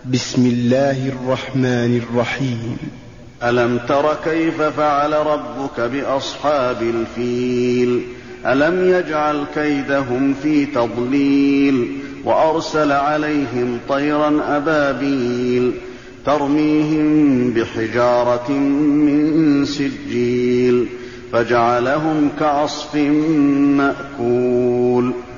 بسم الله الرحمن الرحيم. ألم تر كيف فعل ربك بأصحاب الفيل ألم يجعل كيدهم في تضليل وأرسل عليهم طيرا أبابيل ترميهم بحجارة من سجيل فجعلهم كعصف مأكول.